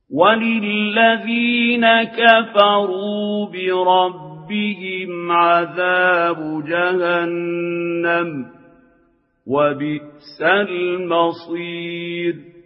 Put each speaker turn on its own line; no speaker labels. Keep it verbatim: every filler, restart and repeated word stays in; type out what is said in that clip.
وَلِلَّذِينَ كَفَرُوا بِرَبِّهِمْ عَذَابُ جَهَنَّمَ ۖ وَبِئْسَ الْمَصِيرُ